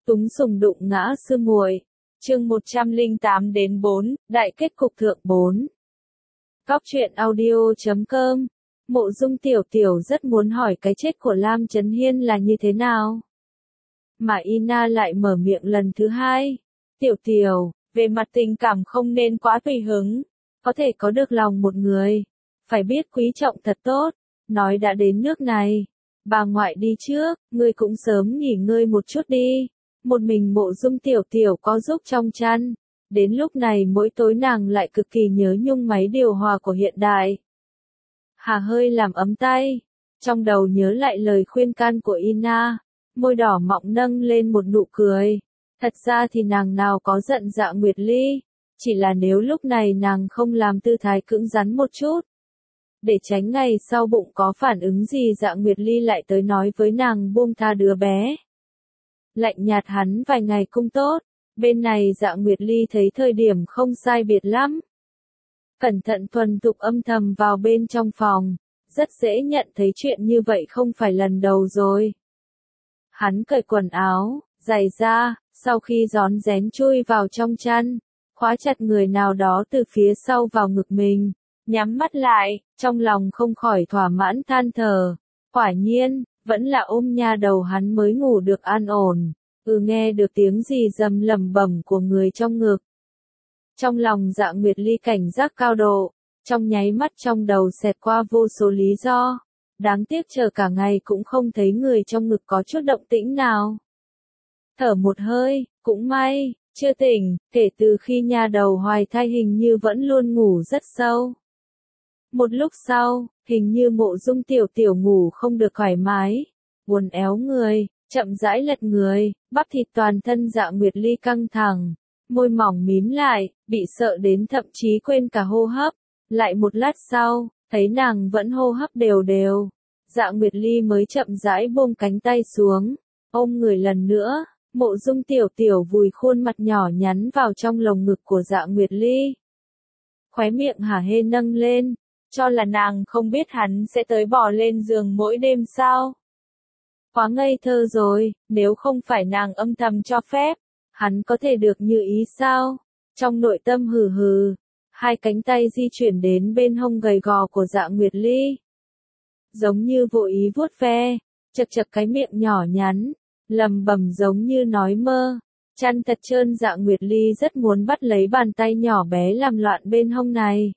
Túng sùng đụng ngã sư muội. Chương 108 đến 4, đại kết cục thượng 4. Góc truyện audio.com. Mộ Dung Tiểu Tiểu rất muốn hỏi cái chết của Lam Chấn Hiên là như thế nào. Mà Ina lại mở miệng lần thứ hai. Tiểu Tiểu, về mặt tình cảm không nên quá tùy hứng. Có thể có được lòng một người, phải biết quý trọng thật tốt. Nói đã đến nước này, bà ngoại đi trước, ngươi cũng sớm nghỉ ngơi một chút đi. Một mình Mộ Dung Tiểu Tiểu có giúp trong chăn. Đến lúc này mỗi tối nàng lại cực kỳ nhớ nhung máy điều hòa của hiện đại. Hà hơi làm ấm tay, trong đầu nhớ lại lời khuyên can của Ina, môi đỏ mọng nâng lên một nụ cười. Thật ra thì nàng nào có giận Dạ Nguyệt Ly, chỉ là nếu lúc này nàng không làm tư thái cứng rắn một chút, để tránh ngày sau bụng có phản ứng gì Dạ Nguyệt Ly lại tới nói với nàng buông tha đứa bé. Lạnh nhạt hắn vài ngày cũng tốt, bên này Dạ Nguyệt Ly thấy thời điểm không sai biệt lắm. Cẩn thận thuần thục âm thầm vào bên trong phòng, rất dễ nhận thấy chuyện như vậy không phải lần đầu rồi. Hắn cởi quần áo, giày ra, sau khi rón rén chui vào trong chăn, khóa chặt người nào đó từ phía sau vào ngực mình, nhắm mắt lại, trong lòng không khỏi thỏa mãn than thở. Quả nhiên, vẫn là ôm nha đầu hắn mới ngủ được an ổn, nghe được tiếng gì rầm lẩm bẩm của người trong ngực. Trong lòng Dạ Nguyệt Ly cảnh giác cao độ, trong nháy mắt trong đầu xẹt qua vô số lý do. Đáng tiếc chờ cả ngày cũng không thấy người trong ngực có chút động tĩnh nào. Thở một hơi, cũng may, chưa tỉnh, kể từ khi nha đầu hoài thai hình như vẫn luôn ngủ rất sâu. Một lúc sau, hình như Mộ Dung Tiểu Tiểu ngủ không được thoải mái, buồn éo người, chậm rãi lật người, bắp thịt toàn thân Dạ Nguyệt Ly căng thẳng, môi mỏng mím lại, bị sợ đến thậm chí quên cả hô hấp. Lại một lát sau, thấy nàng vẫn hô hấp đều đều, Dạ Nguyệt Ly mới chậm rãi buông cánh tay xuống, ôm người lần nữa. Mộ Dung Tiểu Tiểu vùi khuôn mặt nhỏ nhắn vào trong lồng ngực của Dạ Nguyệt Ly. Khóe miệng hả hê nâng lên, cho là nàng không biết hắn sẽ tới bò lên giường mỗi đêm sao. Quá ngây thơ rồi, nếu không phải nàng âm thầm cho phép, hắn có thể được như ý sao? Trong nội tâm hừ hừ, hai cánh tay di chuyển đến bên hông gầy gò của Dạ Nguyệt Ly. Giống như vô ý vuốt ve, chật chật cái miệng nhỏ nhắn, lầm bầm giống như nói mơ. Chăn thật trơn Dạ Nguyệt Ly rất muốn bắt lấy bàn tay nhỏ bé làm loạn bên hông này.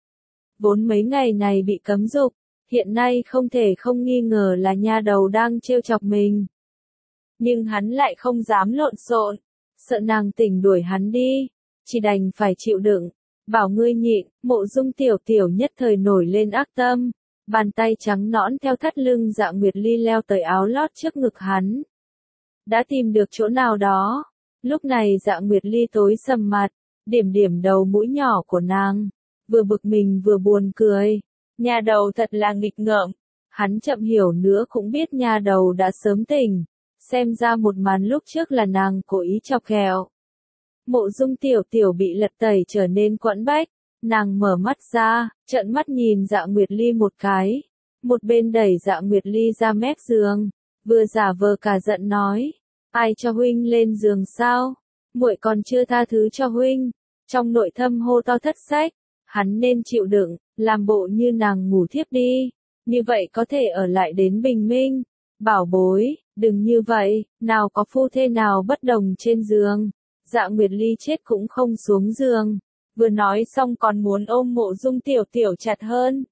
Vốn mấy ngày này bị cấm dục, hiện nay không thể không nghi ngờ là nha đầu đang trêu chọc mình. Nhưng hắn lại không dám lộn xộn, sợ nàng tỉnh đuổi hắn đi, chỉ đành phải chịu đựng. Bảo ngươi nhịn, Mộ Dung Tiểu Tiểu nhất thời nổi lên ác tâm, bàn tay trắng nõn theo thắt lưng Dạ Nguyệt Ly leo tới áo lót trước ngực hắn. Đã tìm được chỗ nào đó, lúc này Dạ Nguyệt Ly tối sầm mặt, điểm điểm đầu mũi nhỏ của nàng, vừa bực mình vừa buồn cười. Nhà đầu thật là nghịch ngợm, hắn chậm hiểu nữa cũng biết nhà đầu đã sớm tỉnh, xem ra một màn lúc trước là nàng cố ý chọc ghẹo. Mộ Dung Tiểu Tiểu bị lật tẩy trở nên quẫn bách, nàng mở mắt ra, trợn mắt nhìn Dạ Nguyệt Ly một cái, một bên đẩy Dạ Nguyệt Ly ra mép giường, vừa giả vờ cả giận nói, ai cho huynh lên giường sao, muội còn chưa tha thứ cho huynh. Trong nội tâm hô to thất sách, hắn nên chịu đựng, làm bộ như nàng ngủ thiếp đi, như vậy có thể ở lại đến bình minh. Bảo bối, đừng như vậy, nào có phu thê nào bất đồng trên giường. Dạ Nguyệt Ly chết cũng không xuống giường, vừa nói xong còn muốn ôm Mộ Dung Tiểu Tiểu chặt hơn.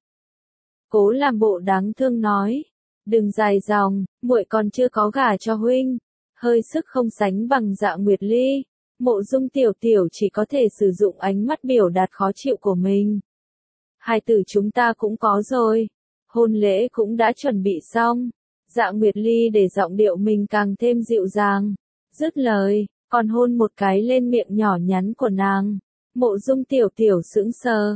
Cố làm bộ đáng thương nói, đừng dài dòng, muội còn chưa có gả cho huynh. Hơi sức không sánh bằng Dạ Nguyệt Ly, Mộ Dung Tiểu Tiểu chỉ có thể sử dụng ánh mắt biểu đạt khó chịu của mình. Hai tử chúng ta cũng có rồi, hôn lễ cũng đã chuẩn bị xong. Dạ Nguyệt Ly để giọng điệu mình càng thêm dịu dàng, dứt lời, còn hôn một cái lên miệng nhỏ nhắn của nàng. Mộ Dung Tiểu Tiểu sững sờ,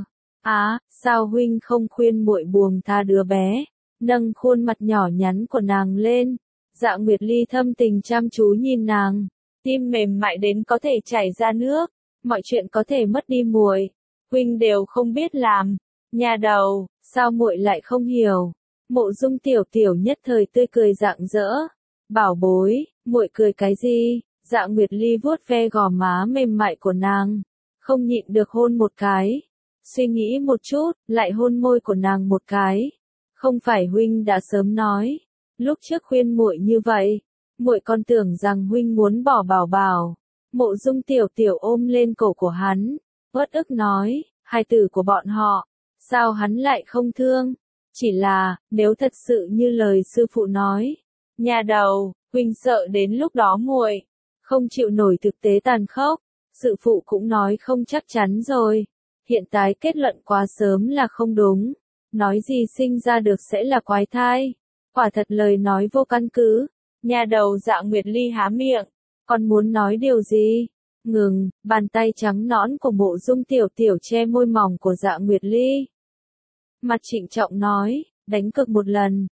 sao huynh không khuyên muội buông tha đứa bé, nâng khuôn mặt nhỏ nhắn của nàng lên. Dạ Nguyệt Ly thâm tình chăm chú nhìn nàng, tim mềm mại đến có thể chảy ra nước, mọi chuyện có thể mất đi muội, huynh đều không biết làm. Nhà đầu, sao muội lại không hiểu? Mộ Dung Tiểu Tiểu nhất thời tươi cười rạng rỡ. Bảo bối, muội cười cái gì? Dạ Nguyệt Ly vuốt ve gò má mềm mại của nàng, không nhịn được hôn một cái. Suy nghĩ một chút, lại hôn môi của nàng một cái. Không phải huynh đã sớm nói, lúc trước khuyên muội như vậy, muội còn tưởng rằng huynh muốn bỏ Bảo Bảo. Mộ Dung Tiểu Tiểu ôm lên cổ của hắn, uất ức nói, hài tử của bọn họ, sao hắn lại không thương? Chỉ là, nếu thật sự như lời sư phụ nói, nhà đầu, huynh sợ đến lúc đó muội không chịu nổi thực tế tàn khốc, sư phụ cũng nói không chắc chắn rồi. Hiện tại kết luận quá sớm là không đúng, nói gì sinh ra được sẽ là quái thai. Quả thật lời nói vô căn cứ. Nhà đầu Dạ Nguyệt Ly há miệng, còn muốn nói điều gì? Ngừng, bàn tay trắng nõn của Mộ Dung Tiểu Tiểu che môi mỏng của Dạ Nguyệt Ly. Mặt trịnh trọng nói, đánh cược một lần,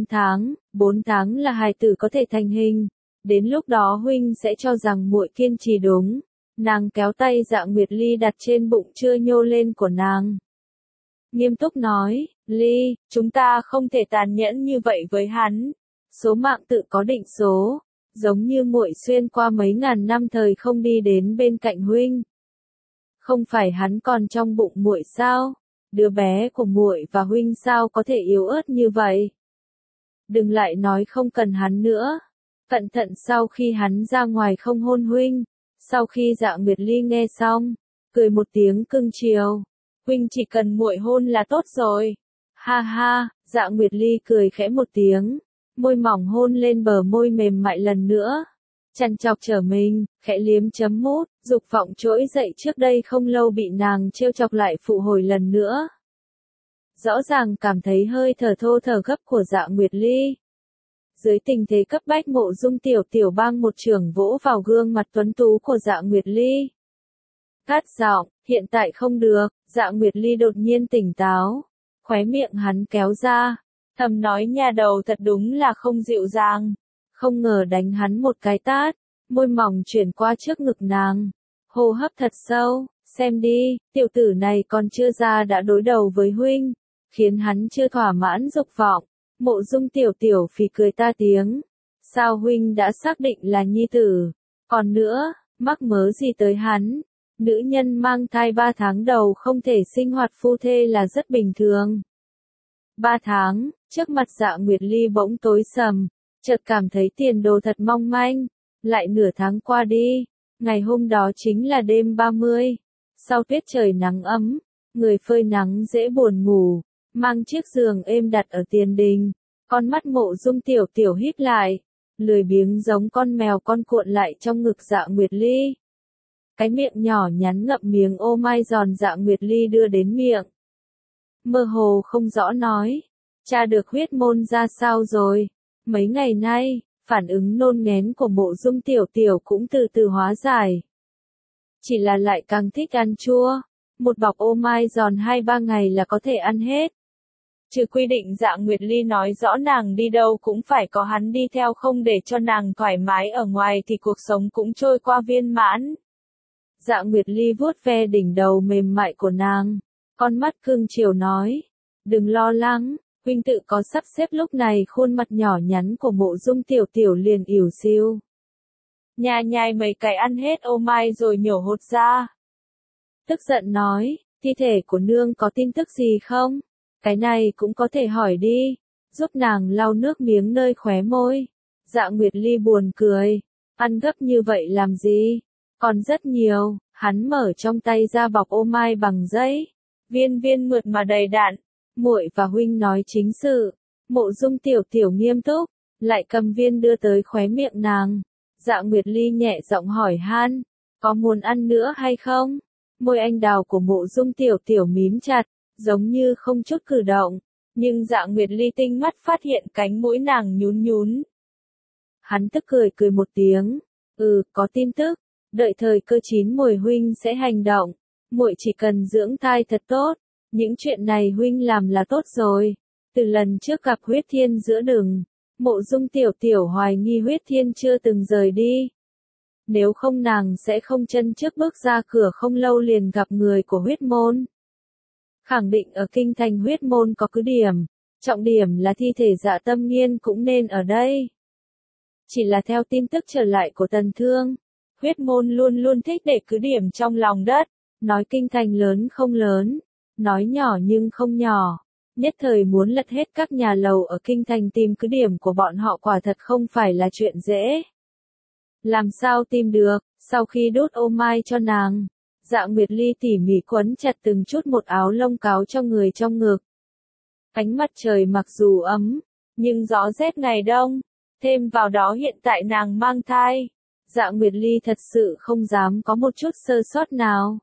4 tháng là hài tử có thể thành hình. Đến lúc đó huynh sẽ cho rằng muội kiên trì đúng. Nàng kéo tay Dạ Nguyệt Ly đặt trên bụng chưa nhô lên của nàng. Nghiêm túc nói, Ly, chúng ta không thể tàn nhẫn như vậy với hắn. Số mạng tự có định số, giống như muội xuyên qua mấy ngàn năm thời không đi đến bên cạnh huynh. Không phải hắn còn trong bụng muội sao? Đứa bé của muội và huynh sao có thể yếu ớt như vậy? Đừng lại nói không cần hắn nữa. Cẩn thận sau khi hắn ra ngoài không hôn huynh. Sau khi Dạ Nguyệt Ly nghe xong, cười một tiếng cưng chiều. Huynh chỉ cần muội hôn là tốt rồi. Ha ha, Dạ Nguyệt Ly cười khẽ một tiếng. Môi mỏng hôn lên bờ môi mềm mại lần nữa. Chằn chọc trở mình, khẽ liếm chấm mút, dục vọng trỗi dậy trước đây không lâu bị nàng trêu chọc lại phụ hồi lần nữa. Rõ ràng cảm thấy hơi thở thô thở gấp của Dạ Nguyệt Ly. Dưới tình thế cấp bách Mộ Dung Tiểu Tiểu bang một chưởng vỗ vào gương mặt tuấn tú của Dạ Nguyệt Ly. Cắt giọng, hiện tại không được, Dạ Nguyệt Ly đột nhiên tỉnh táo. Khóe miệng hắn kéo ra, thầm nói nhà đầu thật đúng là không dịu dàng. Không ngờ đánh hắn một cái tát, môi mỏng chuyển qua trước ngực nàng. Hô hấp thật sâu, xem đi, tiểu tử này còn chưa ra đã đối đầu với huynh, khiến hắn chưa thỏa mãn dục vọng. Mộ Dung Tiểu Tiểu phì cười ta tiếng. Sao huynh đã xác định là nhi tử? Còn nữa, mắc mớ gì tới hắn? Nữ nhân mang thai 3 tháng đầu không thể sinh hoạt phu thê là rất bình thường. 3 tháng, trước mặt Dạ Nguyệt Ly bỗng tối sầm, chợt cảm thấy tiền đồ thật mong manh. Lại nửa tháng qua đi, ngày hôm đó chính là đêm 30. Sau tuyết trời nắng ấm, người phơi nắng dễ buồn ngủ, mang chiếc giường êm đặt ở tiền đình. Con mắt Mộ Dung Tiểu Tiểu híp lại, lười biếng giống con mèo con cuộn lại trong ngực Dạ Nguyệt Ly. Cái miệng nhỏ nhắn ngậm miếng ô mai giòn Dạ Nguyệt Ly đưa đến miệng. Mơ hồ không rõ nói, cha được huyết môn ra sao rồi? Mấy ngày nay, phản ứng nôn nghén của Mộ Dung Tiểu Tiểu cũng từ từ hóa giải. Chỉ là lại càng thích ăn chua, một bọc ô mai giòn 2-3 ngày là có thể ăn hết. Trừ quy định Dạ Nguyệt Ly nói rõ nàng đi đâu cũng phải có hắn đi theo không để cho nàng thoải mái ở ngoài thì cuộc sống cũng trôi qua viên mãn. Dạ Nguyệt Ly vuốt ve đỉnh đầu mềm mại của nàng, con mắt cưng chiều nói, đừng lo lắng, huynh tự có sắp xếp. Lúc này khuôn mặt nhỏ nhắn của Mộ Dung Tiểu Tiểu liền ỉu xìu. Nhà nhai mấy cái ăn hết ô mai rồi nhổ hột ra. Tức giận nói, thi thể của nương có tin tức gì không? Cái này cũng có thể hỏi đi, giúp nàng lau nước miếng nơi khóe môi. Dạ Nguyệt Ly buồn cười, ăn gấp như vậy làm gì? Còn rất nhiều. Hắn mở trong tay ra bọc ô mai bằng giấy, viên viên mượt mà đầy đặn. Muội và huynh nói chính sự. Mộ Dung Tiểu Tiểu nghiêm túc, lại cầm viên đưa tới khóe miệng nàng. Dạ Nguyệt Ly nhẹ giọng hỏi han, có muốn ăn nữa hay không? Môi anh đào của Mộ Dung Tiểu Tiểu mím chặt, giống như không chút cử động, nhưng Dạ Nguyệt Ly tinh mắt phát hiện cánh mũi nàng nhún nhún. Hắn tức cười một tiếng, có tin tức, đợi thời cơ chín muồi huynh sẽ hành động, muội chỉ cần dưỡng thai thật tốt, những chuyện này huynh làm là tốt rồi. Từ lần trước gặp Huyết Thiên giữa đường, Mộ Dung Tiểu Tiểu hoài nghi Huyết Thiên chưa từng rời đi. Nếu không nàng sẽ không chân trước bước ra cửa không lâu liền gặp người của huyết môn. Khẳng định ở kinh thành huyết môn có cứ điểm, trọng điểm là thi thể Dạ Tâm Nghiên cũng nên ở đây. Chỉ là theo tin tức trở lại của Tần Thương, Huyết môn luôn luôn thích để cứ điểm trong lòng đất, nói kinh thành lớn không lớn, nói nhỏ nhưng không nhỏ. Nhất thời muốn lật hết các nhà lầu ở kinh thành tìm cứ điểm của bọn họ quả thật không phải là chuyện dễ. Làm sao tìm được, sau khi đốt ô mai cho nàng, Dạ Nguyệt Ly tỉ mỉ quấn chặt từng chút một áo lông cáo cho người trong ngực. Ánh mặt trời mặc dù ấm, nhưng gió rét ngày đông, thêm vào đó hiện tại nàng mang thai. Dạ Nguyệt Ly thật sự không dám có một chút sơ sót nào.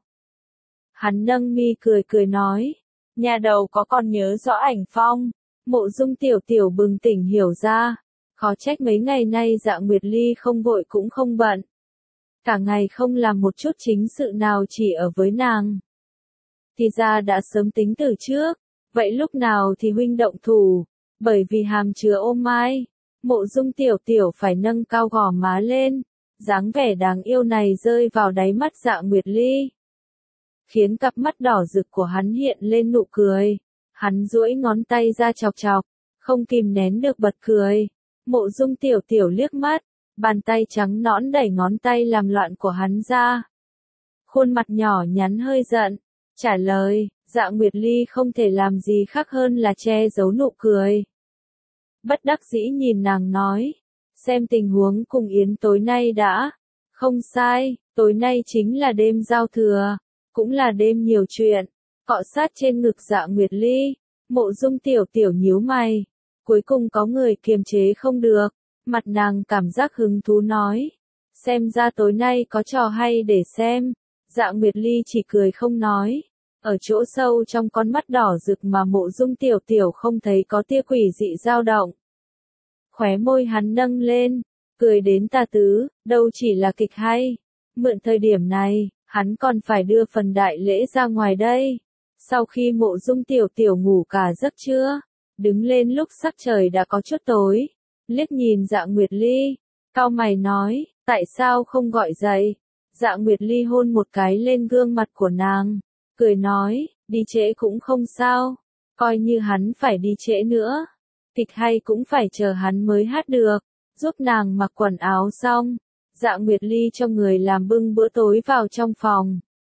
Hắn nâng mi cười cười nói, nhà đầu có còn nhớ rõ ảnh phong. Mộ Dung tiểu tiểu bừng tỉnh hiểu ra, khó trách mấy ngày nay Dạ Nguyệt Ly không vội cũng không bận. Cả ngày không làm một chút chính sự nào chỉ ở với nàng. Thì ra đã sớm tính từ trước, vậy lúc nào thì huynh động thủ, bởi vì hàm chứa ô mai, Mộ Dung tiểu tiểu phải nâng cao gò má lên, dáng vẻ đáng yêu này rơi vào đáy mắt Dạ Nguyệt Ly, khiến cặp mắt đỏ rực của hắn hiện lên nụ cười. Hắn duỗi ngón tay ra chọc chọc, không kìm nén được bật cười. Mộ Dung tiểu tiểu liếc mắt, bàn tay trắng nõn đẩy ngón tay làm loạn của hắn ra. Khuôn mặt nhỏ nhắn hơi giận, trả lời. Dạ Nguyệt Ly không thể làm gì khác hơn là che giấu nụ cười. Bất đắc dĩ nhìn nàng nói, xem tình huống cùng Yến tối nay đã. Không sai, tối nay chính là đêm giao thừa, cũng là đêm nhiều chuyện. Cọ sát trên ngực Dạ Nguyệt Ly, Mộ Dung tiểu tiểu nhíu mày. Cuối cùng có người kiềm chế không được, mặt nàng cảm giác hứng thú nói, xem ra tối nay có trò hay để xem. Dạ Nguyệt Ly chỉ cười không nói. Ở chỗ sâu trong con mắt đỏ rực mà Mộ Dung tiểu tiểu không thấy có tia quỷ dị dao động. Khóe môi hắn nâng lên, cười đến tà tứ, đâu chỉ là kịch hay. Mượn thời điểm này, hắn còn phải đưa phần đại lễ ra ngoài đây. Sau khi Mộ Dung tiểu tiểu ngủ cả giấc trưa, đứng lên lúc sắc trời đã có chút tối, liếc nhìn Dạ Nguyệt Ly, cau mày nói, tại sao không gọi dậy? Dạ Nguyệt Ly hôn một cái lên gương mặt của nàng, cười nói, đi trễ cũng không sao, coi như hắn phải đi trễ nữa, kịch hay cũng phải chờ hắn mới hát được. Giúp nàng mặc quần áo xong, Dạ Nguyệt Ly cho người làm bưng bữa tối vào trong phòng.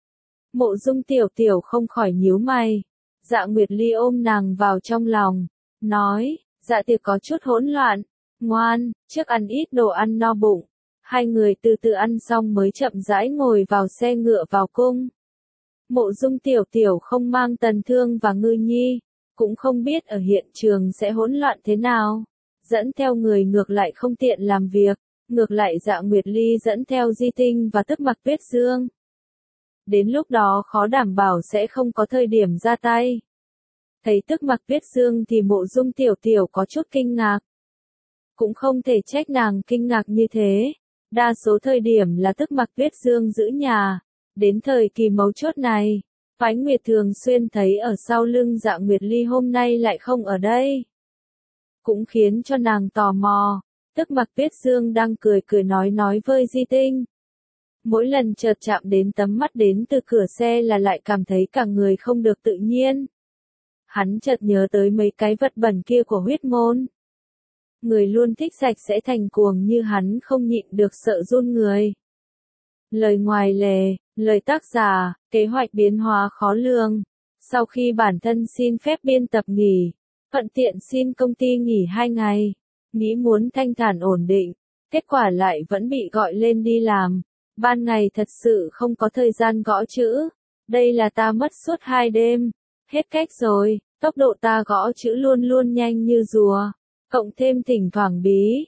Mộ Dung tiểu tiểu không khỏi nhíu mày. Dạ Nguyệt Ly ôm nàng vào trong lòng, nói, dạ tiệc có chút hỗn loạn, ngoan, trước ăn ít đồ ăn no bụng. Hai người từ từ ăn xong mới chậm rãi ngồi vào xe ngựa vào cung. Mộ Dung tiểu tiểu không mang Tần Thương và Ngư Nhi, cũng không biết ở hiện trường sẽ hỗn loạn thế nào. Dẫn theo người ngược lại không tiện làm việc, ngược lại Dạ Nguyệt Ly dẫn theo Di Tinh và Tức Mặc Tuyết Dương. Đến lúc đó khó đảm bảo sẽ không có thời điểm ra tay. Thấy Tức Mặc Tuyết Dương thì Mộ Dung tiểu tiểu có chút kinh ngạc. Cũng không thể trách nàng kinh ngạc như thế. Đa số thời điểm là Tức Mặc Tuyết Dương giữ nhà. Đến thời kỳ mấu chốt này, Phái Nguyệt thường xuyên thấy ở sau lưng Dạ Nguyệt Ly hôm nay lại không ở đây. Cũng khiến cho nàng tò mò. Tức Mặc Tuyết Dương đang cười cười nói với Di Tinh. Mỗi lần chợt chạm đến tấm mắt đến từ cửa xe là lại cảm thấy cả người không được tự nhiên. Hắn chợt nhớ tới mấy cái vật bẩn kia của huyết môn. Người luôn thích sạch sẽ thành cuồng như hắn không nhịn được sợ run người. Lời ngoài lề, lời tác giả, kế hoạch biến hóa khó lường. Sau khi bản thân xin phép biên tập nghỉ, thuận tiện xin công ty nghỉ 2 ngày, nghĩ muốn thanh thản ổn định, kết quả lại vẫn bị gọi lên đi làm. Ban ngày thật sự không có thời gian gõ chữ, đây là ta mất suốt 2 đêm, hết cách rồi, tốc độ ta gõ chữ luôn luôn nhanh như rùa, cộng thêm thỉnh thoảng bí.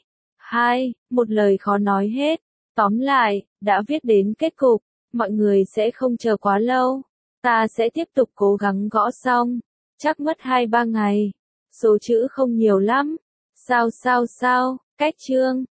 Một lời khó nói hết, tóm lại, đã viết đến kết cục, mọi người sẽ không chờ quá lâu, ta sẽ tiếp tục cố gắng gõ xong, chắc mất 2-3 ngày, số chữ không nhiều lắm, sao, cách chương.